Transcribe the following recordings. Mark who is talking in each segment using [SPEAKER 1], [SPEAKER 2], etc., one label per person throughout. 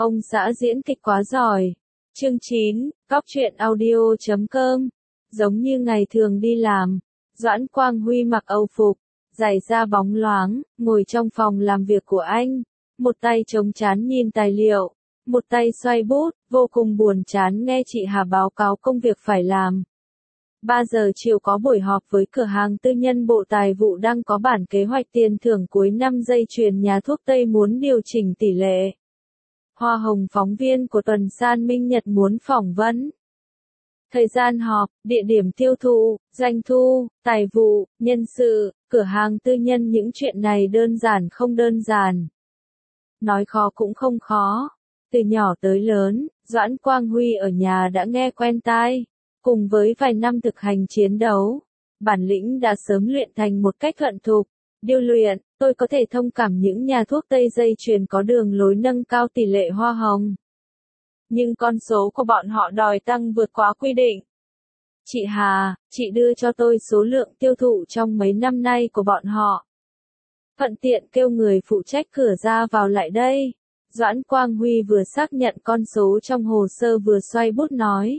[SPEAKER 1] Ông xã diễn kịch quá giỏi. Chương 9, Góc truyện audio.com. Giống như ngày thường đi làm, Doãn Quang Huy mặc âu phục, giày da bóng loáng, ngồi trong phòng làm việc của anh, một tay chống trán nhìn tài liệu, một tay xoay bút, vô cùng buồn chán nghe chị Hà báo cáo công việc phải làm. 3 giờ chiều có buổi họp với cửa hàng tư nhân Bộ Tài vụ đang có bản kế hoạch tiền thưởng cuối năm dây chuyền nhà thuốc Tây muốn điều chỉnh tỷ lệ. Hoa hồng phóng viên của tuần san Minh Nhật muốn phỏng vấn. Thời gian họp, địa điểm tiêu thụ, doanh thu, tài vụ, nhân sự, cửa hàng tư nhân, những chuyện này đơn giản không đơn giản. Nói khó cũng không khó. Từ nhỏ tới lớn, Doãn Quang Huy ở nhà đã nghe quen tai. Cùng với vài năm thực hành chiến đấu, bản lĩnh đã sớm luyện thành một cách thuận thục, điêu luyện. Tôi có thể thông cảm những nhà thuốc Tây dây chuyền có đường lối nâng cao tỷ lệ hoa hồng. Nhưng con số của bọn họ đòi tăng vượt quá quy định. Chị Hà, chị đưa cho tôi số lượng tiêu thụ trong mấy năm nay của bọn họ. Thuận tiện kêu người phụ trách cửa ra vào lại đây. Doãn Quang Huy vừa xác nhận con số trong hồ sơ vừa xoay bút nói.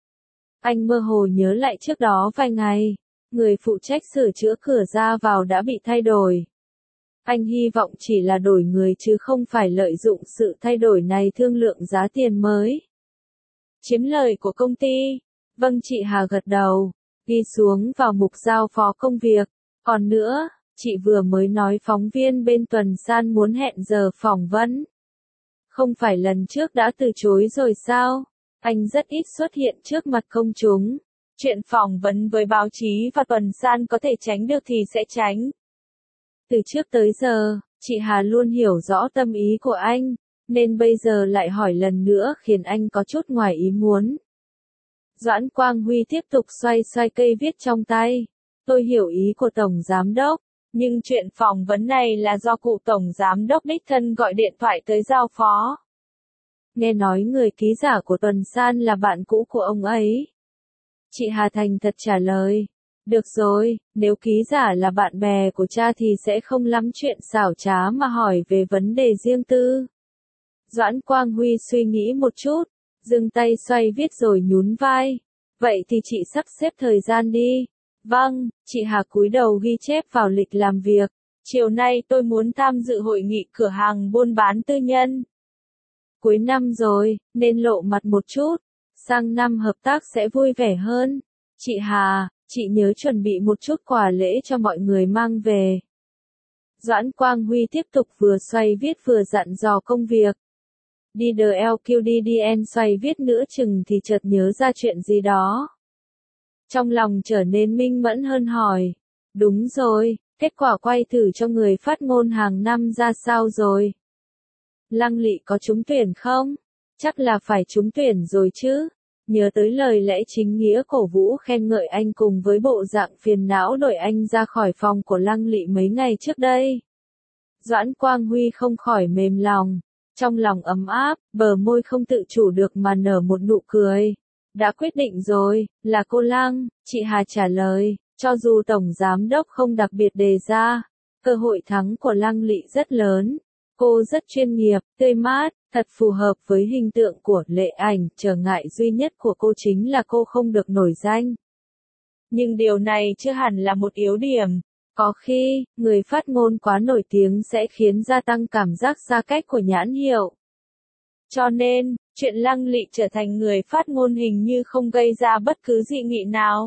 [SPEAKER 1] Anh mơ hồ nhớ lại trước đó vài ngày, người phụ trách sửa chữa cửa ra vào đã bị thay đổi. Anh hy vọng chỉ là đổi người chứ không phải lợi dụng sự thay đổi này thương lượng giá tiền mới. Chiếm lời của công ty. Vâng, chị Hà gật đầu, ghi xuống vào mục giao phó công việc. Còn nữa, chị vừa mới nói phóng viên bên tuần san muốn hẹn giờ phỏng vấn. Không phải lần trước đã từ chối rồi sao? Anh rất ít xuất hiện trước mặt công chúng. Chuyện phỏng vấn với báo chí và tuần san có thể tránh được thì sẽ tránh. Từ trước tới giờ, chị Hà luôn hiểu rõ tâm ý của anh, nên bây giờ lại hỏi lần nữa khiến anh có chút ngoài ý muốn. Doãn Quang Huy tiếp tục xoay xoay cây viết trong tay. Tôi hiểu ý của Tổng Giám Đốc, nhưng chuyện phỏng vấn này là do cụ Tổng Giám Đốc đích thân gọi điện thoại tới giao phó. Nghe nói người ký giả của tuần san là bạn cũ của ông ấy. Chị Hà thành thật trả lời. Được rồi, nếu ký giả là bạn bè của cha thì sẽ không lắm chuyện xảo trá mà hỏi về vấn đề riêng tư. Doãn Quang Huy suy nghĩ một chút, dừng tay xoay viết rồi nhún vai. Vậy thì chị sắp xếp thời gian đi. Vâng, chị Hà cúi đầu ghi chép vào lịch làm việc. Chiều nay tôi muốn tham dự hội nghị cửa hàng buôn bán tư nhân. Cuối năm rồi, nên lộ mặt một chút. Sang năm hợp tác sẽ vui vẻ hơn. Chị Hà, chị nhớ chuẩn bị một chút quà lễ cho mọi người mang về. Doãn Quang Huy tiếp tục vừa xoay viết vừa dặn dò công việc. Đi DLQDDN xoay viết nữa chừng thì chợt nhớ ra chuyện gì đó. Trong lòng trở nên minh mẫn hơn hỏi. Đúng rồi, kết quả quay thử cho người phát ngôn hàng năm ra sao rồi? Lăng Lị có trúng tuyển không? Chắc là phải trúng tuyển rồi chứ. Nhớ tới lời lẽ chính nghĩa cổ vũ khen ngợi anh cùng với bộ dạng phiền não đuổi anh ra khỏi phòng của Lăng Lị mấy ngày trước đây. Doãn Quang Huy không khỏi mềm lòng. Trong lòng ấm áp, bờ môi không tự chủ được mà nở một nụ cười. Đã quyết định rồi, là cô Lăng, chị Hà trả lời, cho dù Tổng Giám Đốc không đặc biệt đề ra, cơ hội thắng của Lăng Lị rất lớn. Cô rất chuyên nghiệp, tươi mát, thật phù hợp với hình tượng của Lệ Ảnh, trở ngại duy nhất của cô chính là cô không được nổi danh. Nhưng điều này chưa hẳn là một yếu điểm. Có khi, người phát ngôn quá nổi tiếng sẽ khiến gia tăng cảm giác xa cách của nhãn hiệu. Cho nên, chuyện Lăng Lị trở thành người phát ngôn hình như không gây ra bất cứ dị nghị nào.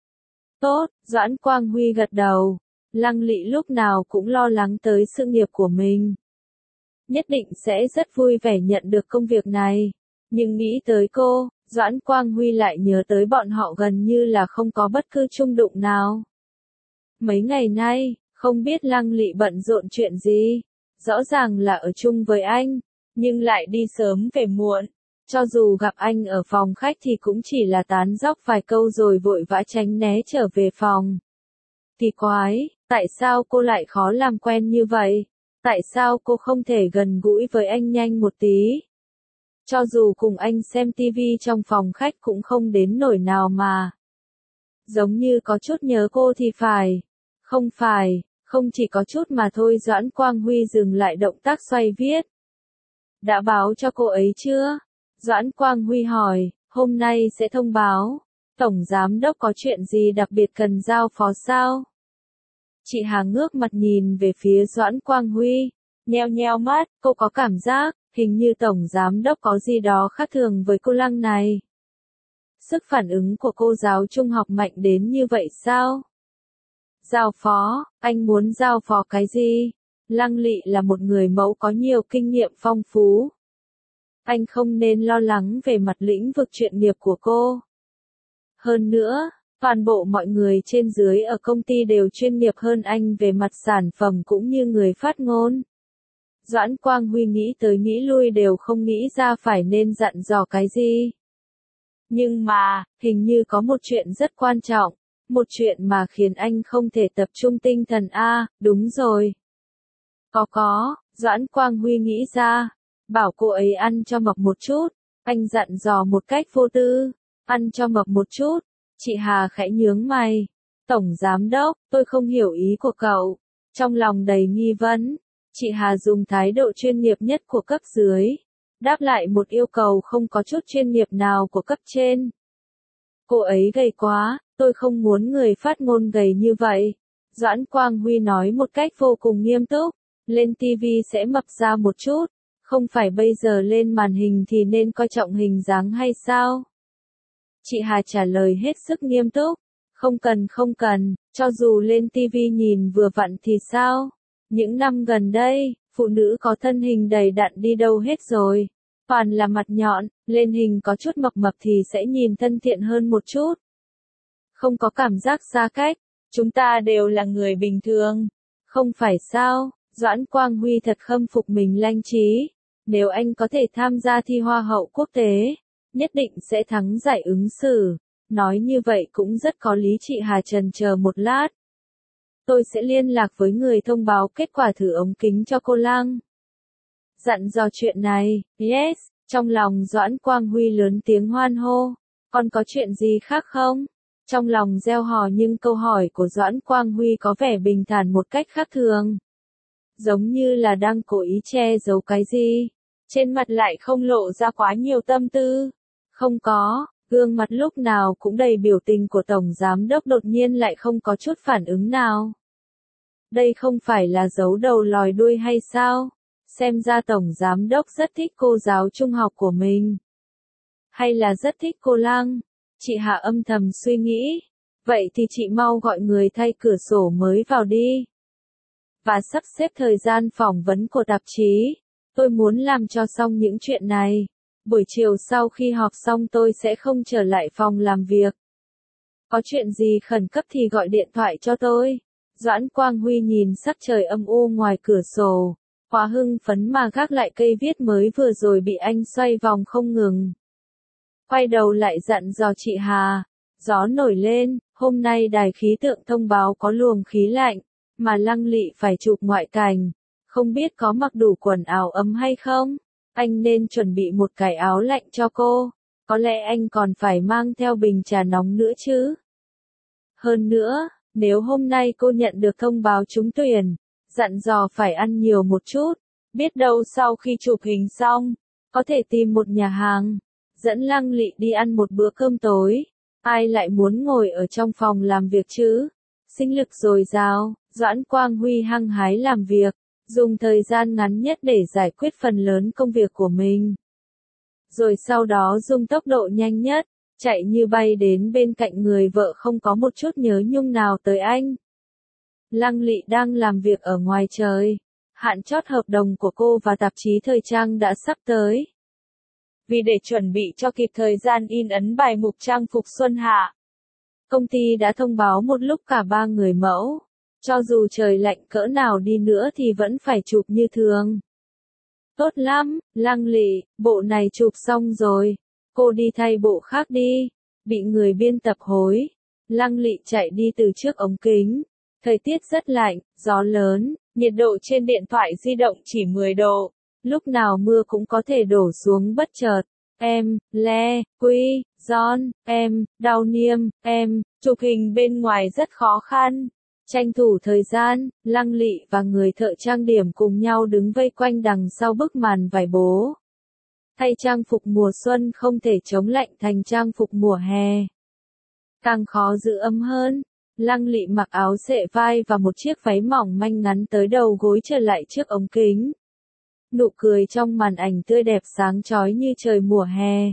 [SPEAKER 1] Tốt, Doãn Quang Huy gật đầu. Lăng Lị lúc nào cũng lo lắng tới sự nghiệp của mình. Nhất định sẽ rất vui vẻ nhận được công việc này. Nhưng nghĩ tới cô, Doãn Quang Huy lại nhớ tới bọn họ gần như là không có bất cứ chung đụng nào. Mấy ngày nay, không biết Lăng Lị bận rộn chuyện gì. Rõ ràng là ở chung với anh, nhưng lại đi sớm về muộn. Cho dù gặp anh ở phòng khách thì cũng chỉ là tán dóc vài câu rồi vội vã tránh né trở về phòng. Kỳ quái, tại sao cô lại khó làm quen như vậy? Tại sao cô không thể gần gũi với anh nhanh một tí? Cho dù cùng anh xem tivi trong phòng khách cũng không đến nỗi nào mà. Giống như có chút nhớ cô thì phải. Không phải, không chỉ có chút mà thôi. Doãn Quang Huy dừng lại động tác xoay viết. Đã báo cho cô ấy chưa? Doãn Quang Huy hỏi, hôm nay sẽ thông báo. Tổng giám đốc có chuyện gì đặc biệt cần giao phó sao? Chị Hà ngước mặt nhìn về phía Doãn Quang Huy, nheo nheo mắt, cô có cảm giác, hình như tổng giám đốc có gì đó khác thường với cô Lăng này. Sức phản ứng của cô giáo trung học mạnh đến như vậy sao? Giao phó, anh muốn giao phó cái gì? Lăng Lị là một người mẫu có nhiều kinh nghiệm phong phú. Anh không nên lo lắng về mặt lĩnh vực chuyên nghiệp của cô. Hơn nữa, toàn bộ mọi người trên dưới ở công ty đều chuyên nghiệp hơn anh về mặt sản phẩm cũng như người phát ngôn. Doãn Quang Huy nghĩ tới nghĩ lui đều không nghĩ ra phải nên dặn dò cái gì. Nhưng mà, hình như có một chuyện rất quan trọng, một chuyện mà khiến anh không thể tập trung tinh thần đúng rồi. Có, Doãn Quang Huy nghĩ ra, bảo cô ấy ăn cho mập một chút, anh dặn dò một cách vô tư, ăn cho mập một chút. Chị Hà khẽ nhướng mày. Tổng giám đốc, tôi không hiểu ý của cậu. Trong lòng đầy nghi vấn, chị Hà dùng thái độ chuyên nghiệp nhất của cấp dưới, đáp lại một yêu cầu không có chút chuyên nghiệp nào của cấp trên. Cô ấy gầy quá, tôi không muốn người phát ngôn gầy như vậy. Doãn Quang Huy nói một cách vô cùng nghiêm túc, lên TV sẽ mập ra một chút, không phải bây giờ lên màn hình thì nên coi trọng hình dáng hay sao? Chị Hà trả lời hết sức nghiêm túc, không cần, cho dù lên TV nhìn vừa vặn thì sao? Những năm gần đây, phụ nữ có thân hình đầy đặn đi đâu hết rồi? Toàn là mặt nhọn, lên hình có chút mập mập thì sẽ nhìn thân thiện hơn một chút. Không có cảm giác xa cách, chúng ta đều là người bình thường. Không phải sao? Doãn Quang Huy thật khâm phục mình lanh trí. Nếu anh có thể tham gia thi Hoa hậu quốc tế, nhất định sẽ thắng giải ứng xử. Nói như vậy cũng rất có lý. Chị Hà chần chờ một lát. Tôi sẽ liên lạc với người thông báo kết quả thử ống kính cho cô Lăng. Dặn dò chuyện này, yes, trong lòng Doãn Quang Huy lớn tiếng hoan hô. Còn có chuyện gì khác không? Trong lòng reo hò nhưng câu hỏi của Doãn Quang Huy có vẻ bình thản một cách khác thường. Giống như là đang cố ý che giấu cái gì. Trên mặt lại không lộ ra quá nhiều tâm tư. Không có, gương mặt lúc nào cũng đầy biểu tình của Tổng Giám Đốc đột nhiên lại không có chút phản ứng nào. Đây không phải là giấu đầu lòi đuôi hay sao? Xem ra Tổng Giám Đốc rất thích cô giáo trung học của mình. Hay là rất thích cô Lăng? Chị Hạ âm thầm suy nghĩ. Vậy thì chị mau gọi người thay cửa sổ mới vào đi. Và sắp xếp thời gian phỏng vấn của tạp chí. Tôi muốn làm cho xong những chuyện này. Buổi chiều sau khi họp xong tôi sẽ không trở lại phòng làm việc. Có chuyện gì khẩn cấp thì gọi điện thoại cho tôi. Doãn Quang Huy nhìn sắc trời âm u ngoài cửa sổ. Quá hưng phấn mà gác lại cây viết mới vừa rồi bị anh xoay vòng không ngừng. Quay đầu lại dặn dò chị Hà. Gió nổi lên, hôm nay đài khí tượng thông báo có luồng khí lạnh, mà Lăng Lị phải chụp ngoại cảnh. Không biết có mặc đủ quần áo ấm hay không? Anh nên chuẩn bị một cái áo lạnh cho cô. Có lẽ anh còn phải mang theo bình trà nóng nữa chứ. Hơn nữa, nếu hôm nay cô nhận được thông báo trúng tuyển, dặn dò phải ăn nhiều một chút. Biết đâu sau khi chụp hình xong, có thể tìm một nhà hàng, dẫn Lăng Lị đi ăn một bữa cơm tối. Ai lại muốn ngồi ở trong phòng làm việc chứ? Sinh lực dồi dào, Doãn Quang Huy hăng hái làm việc, dùng thời gian ngắn nhất để giải quyết phần lớn công việc của mình. Rồi sau đó dùng tốc độ nhanh nhất, chạy như bay đến bên cạnh người vợ không có một chút nhớ nhung nào tới anh. Lăng Lị đang làm việc ở ngoài trời. Hạn chót hợp đồng của cô và tạp chí thời trang đã sắp tới. Vì để chuẩn bị cho kịp thời gian in ấn bài mục trang phục xuân hạ, công ty đã thông báo một lúc cả 3 người mẫu. Cho dù trời lạnh cỡ nào đi nữa thì vẫn phải chụp như thường. Tốt lắm, Lăng Lị, bộ này chụp xong rồi. Cô đi thay bộ khác đi. Bị người biên tập hối. Lăng Lị chạy đi từ trước ống kính. Thời tiết rất lạnh, gió lớn, nhiệt độ trên điện thoại di động chỉ 10 độ. Lúc nào mưa cũng có thể đổ xuống bất chợt. John, đau niêm, chụp hình bên ngoài rất khó khăn. Tranh thủ thời gian, Lăng Lị và người thợ trang điểm cùng nhau đứng vây quanh đằng sau bức màn vải bố. Thay trang phục mùa xuân không thể chống lạnh thành trang phục mùa hè. Càng khó giữ ấm hơn, Lăng Lị mặc áo xệ vai và một chiếc váy mỏng manh ngắn tới đầu gối trở lại trước ống kính. Nụ cười trong màn ảnh tươi đẹp sáng chói như trời mùa hè.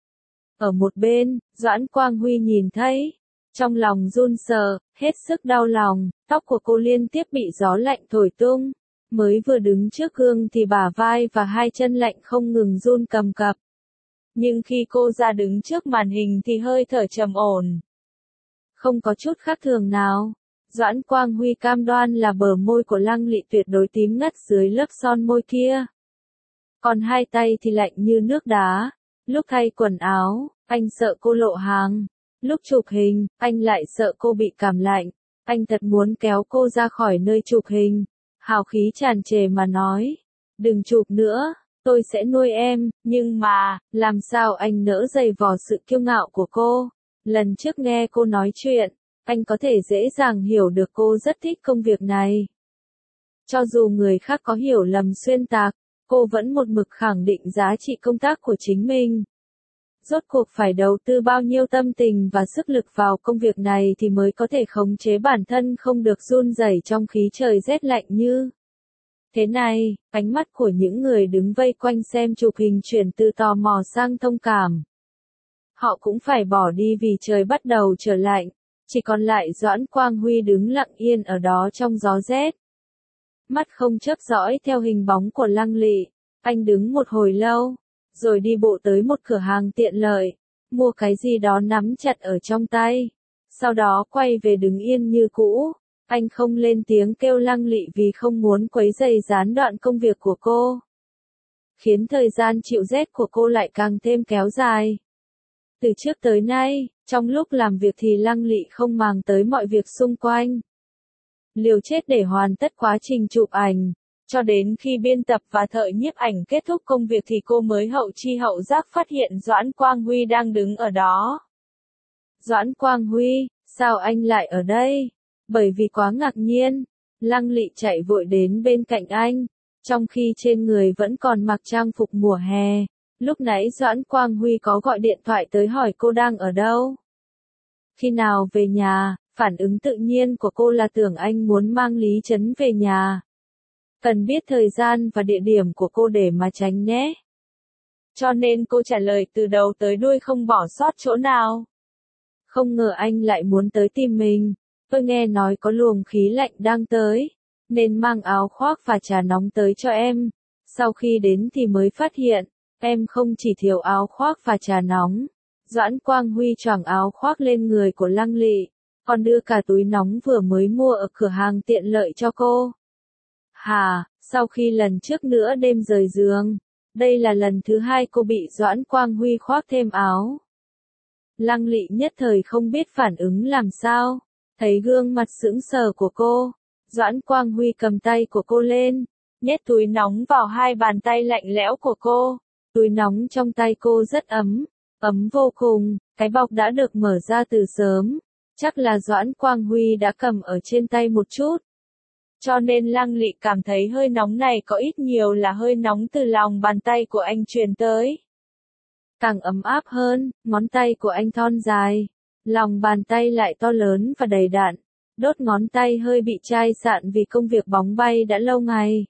[SPEAKER 1] Ở một bên, Doãn Quang Huy nhìn thấy, trong lòng run sợ, hết sức đau lòng, tóc của cô liên tiếp bị gió lạnh thổi tung. Mới vừa đứng trước gương thì bả vai và hai chân lạnh không ngừng run cầm cập. Nhưng khi cô ra đứng trước màn hình thì hơi thở trầm ổn. Không có chút khác thường nào. Doãn Quang Huy cam đoan là bờ môi của Lăng Lị tuyệt đối tím ngắt dưới lớp son môi kia. Còn hai tay thì lạnh như nước đá. Lúc thay quần áo, anh sợ cô lộ hàng. Lúc chụp hình, anh lại sợ cô bị cảm lạnh. Anh thật muốn kéo cô ra khỏi nơi chụp hình. Hào khí tràn trề mà nói. Đừng chụp nữa, tôi sẽ nuôi em, nhưng mà, làm sao anh nỡ giày vò sự kiêu ngạo của cô. Lần trước nghe cô nói chuyện, anh có thể dễ dàng hiểu được cô rất thích công việc này. Cho dù người khác có hiểu lầm xuyên tạc, cô vẫn một mực khẳng định giá trị công tác của chính mình. Rốt cuộc phải đầu tư bao nhiêu tâm tình và sức lực vào công việc này thì mới có thể khống chế bản thân không được run rẩy trong khí trời rét lạnh như thế này. Ánh mắt của những người đứng vây quanh xem chụp hình chuyển từ tò mò sang thông cảm. Họ cũng phải bỏ đi vì trời bắt đầu trở lạnh, chỉ còn lại Doãn Quang Huy đứng lặng yên ở đó trong gió rét. Mắt không chớp dõi theo hình bóng của Lăng Lị, anh đứng một hồi lâu, rồi đi bộ tới một cửa hàng tiện lợi, mua cái gì đó nắm chặt ở trong tay, sau đó quay về đứng yên như cũ. Anh không lên tiếng kêu Lăng Lị vì không muốn quấy rầy gián đoạn công việc của cô, khiến thời gian chịu rét của cô lại càng thêm kéo dài. Từ trước tới nay, trong lúc làm việc thì Lăng Lị không màng tới mọi việc xung quanh. Liều chết để hoàn tất quá trình chụp ảnh, cho đến khi biên tập và thợ nhiếp ảnh kết thúc công việc thì cô mới hậu chi hậu giác phát hiện Doãn Quang Huy đang đứng ở đó. Doãn Quang Huy, sao anh lại ở đây? Bởi vì quá ngạc nhiên, Lăng Lị chạy vội đến bên cạnh anh, trong khi trên người vẫn còn mặc trang phục mùa hè. Lúc nãy Doãn Quang Huy có gọi điện thoại tới hỏi cô đang ở đâu. Khi nào về nhà, phản ứng tự nhiên của cô là tưởng anh muốn mang Lý Trấn về nhà. Cần biết thời gian và địa điểm của cô để mà tránh nhé. Cho nên cô trả lời từ đầu tới đuôi không bỏ sót chỗ nào. Không ngờ anh lại muốn tới tìm mình. Tôi nghe nói có luồng khí lạnh đang tới, nên mang áo khoác và trà nóng tới cho em. Sau khi đến thì mới phát hiện, em không chỉ thiếu áo khoác và trà nóng. Doãn Quang Huy choàng áo khoác lên người của Lăng Lị, còn đưa cả túi nóng vừa mới mua ở cửa hàng tiện lợi cho cô. Hà, sau khi lần trước nữa đêm rời giường, đây là lần thứ hai cô bị Doãn Quang Huy khoác thêm áo. Lăng Lị nhất thời không biết phản ứng làm sao, thấy gương mặt sững sờ của cô, Doãn Quang Huy cầm tay của cô lên, nhét túi nóng vào hai bàn tay lạnh lẽo của cô. Túi nóng trong tay cô rất ấm vô cùng, cái bọc đã được mở ra từ sớm, chắc là Doãn Quang Huy đã cầm ở trên tay một chút. Cho nên Lăng Lị cảm thấy hơi nóng này có ít nhiều là hơi nóng từ lòng bàn tay của anh truyền tới. Càng ấm áp hơn, ngón tay của anh thon dài, lòng bàn tay lại to lớn và đầy đặn, đốt ngón tay hơi bị chai sạn vì công việc bóng bay đã lâu ngày.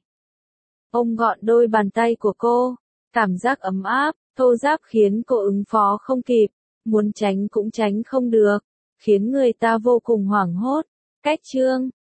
[SPEAKER 1] Ôm gọn đôi bàn tay của cô, cảm giác ấm áp, thô ráp khiến cô ứng phó không kịp, muốn tránh cũng tránh không được, khiến người ta vô cùng hoảng hốt. Cách chương